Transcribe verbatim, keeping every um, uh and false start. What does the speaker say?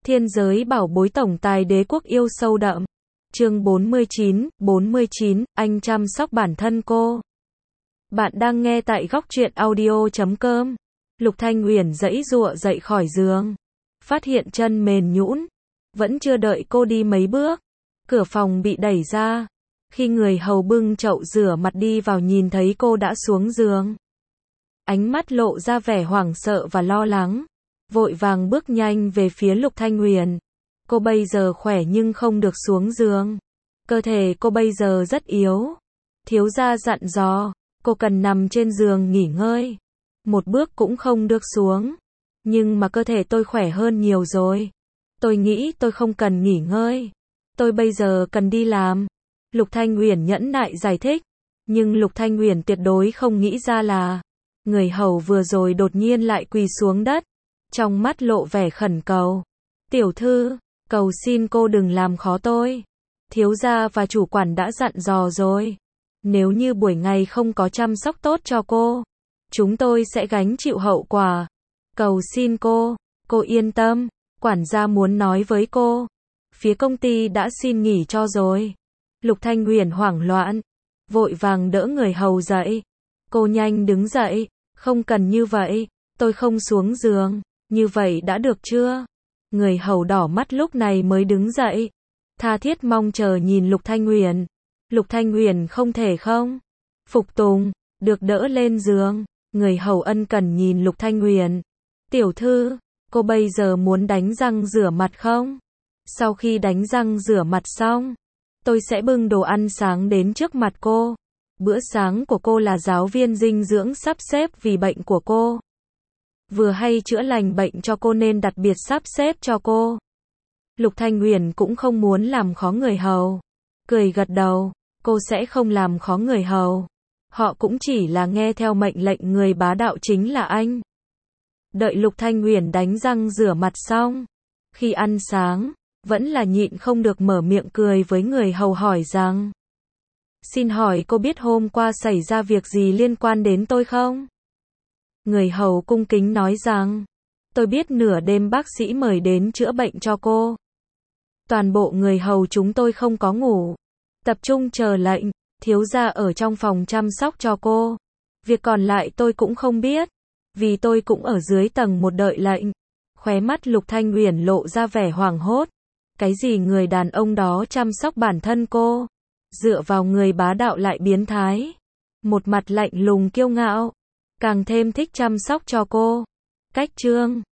Thiên giới bảo bối tổng tài đế quốc yêu sâu đậm. Chương bốn mươi chín, bốn mươi chín, anh chăm sóc bản thân cô. Bạn đang nghe tại góc truyện audio chấm com. Lục Thanh Uyển giãy giụa dậy khỏi giường, phát hiện chân mềm nhũn, vẫn chưa đợi cô đi mấy bước, cửa phòng bị đẩy ra. Khi người hầu bưng chậu rửa mặt đi vào nhìn thấy cô đã xuống giường, ánh mắt lộ ra vẻ hoảng sợ và lo lắng, vội vàng bước nhanh về phía Lục Thanh Uyển. Cô bây giờ khỏe nhưng không được xuống giường. Cơ thể cô bây giờ rất yếu. Thiếu gia dặn dò, cô cần nằm trên giường nghỉ ngơi. Một bước cũng không được xuống. Nhưng mà cơ thể tôi khỏe hơn nhiều rồi. Tôi nghĩ tôi không cần nghỉ ngơi. Tôi bây giờ cần đi làm. Lục Thanh Uyển nhẫn nại giải thích. Nhưng Lục Thanh Uyển tuyệt đối không nghĩ ra là người hầu vừa rồi đột nhiên lại quỳ xuống đất, trong mắt lộ vẻ khẩn cầu. Tiểu thư, cầu xin cô đừng làm khó tôi. Thiếu gia và chủ quản đã dặn dò rồi. Nếu như buổi ngày không có chăm sóc tốt cho cô, chúng tôi sẽ gánh chịu hậu quả. Cầu xin cô, cô yên tâm, quản gia muốn nói với cô. Phía công ty đã xin nghỉ cho rồi. Lục Thanh Uyển hoảng loạn, vội vàng đỡ người hầu dậy. Cô nhanh đứng dậy, không cần như vậy, tôi không xuống giường, như vậy đã được chưa? Người hầu đỏ mắt lúc này mới đứng dậy, tha thiết mong chờ nhìn Lục Thanh Uyển. Lục Thanh Uyển không thể không phục tùng, được đỡ lên giường. Người hầu ân cần nhìn Lục Thanh Uyển. Tiểu thư, cô bây giờ muốn đánh răng rửa mặt không? Sau khi đánh răng rửa mặt xong, tôi sẽ bưng đồ ăn sáng đến trước mặt cô. Bữa sáng của cô là giáo viên dinh dưỡng sắp xếp vì bệnh của cô. Vừa hay chữa lành bệnh cho cô nên đặc biệt sắp xếp cho cô. Lục Thanh Uyển cũng không muốn làm khó người hầu. Cười gật đầu, cô sẽ không làm khó người hầu. Họ cũng chỉ là nghe theo mệnh lệnh người bá đạo chính là anh. Đợi Lục Thanh Uyển đánh răng rửa mặt xong, khi ăn sáng, vẫn là nhịn không được mở miệng cười với người hầu hỏi rằng: Xin hỏi cô biết hôm qua xảy ra việc gì liên quan đến tôi không? Người hầu cung kính nói rằng: Tôi biết nửa đêm bác sĩ mời đến chữa bệnh cho cô. Toàn bộ người hầu chúng tôi không có ngủ, tập trung chờ lệnh. Thiếu gia ở trong phòng chăm sóc cho cô. Việc còn lại tôi cũng không biết, vì tôi cũng ở dưới tầng một đợi lệnh. Khóe mắt Lục Thanh Uyển lộ ra vẻ hoảng hốt. Cái gì người đàn ông đó chăm sóc bản thân cô, dựa vào người bá đạo lại biến thái, một mặt lạnh lùng kiêu ngạo, càng thêm thích chăm sóc cho cô. Cách chương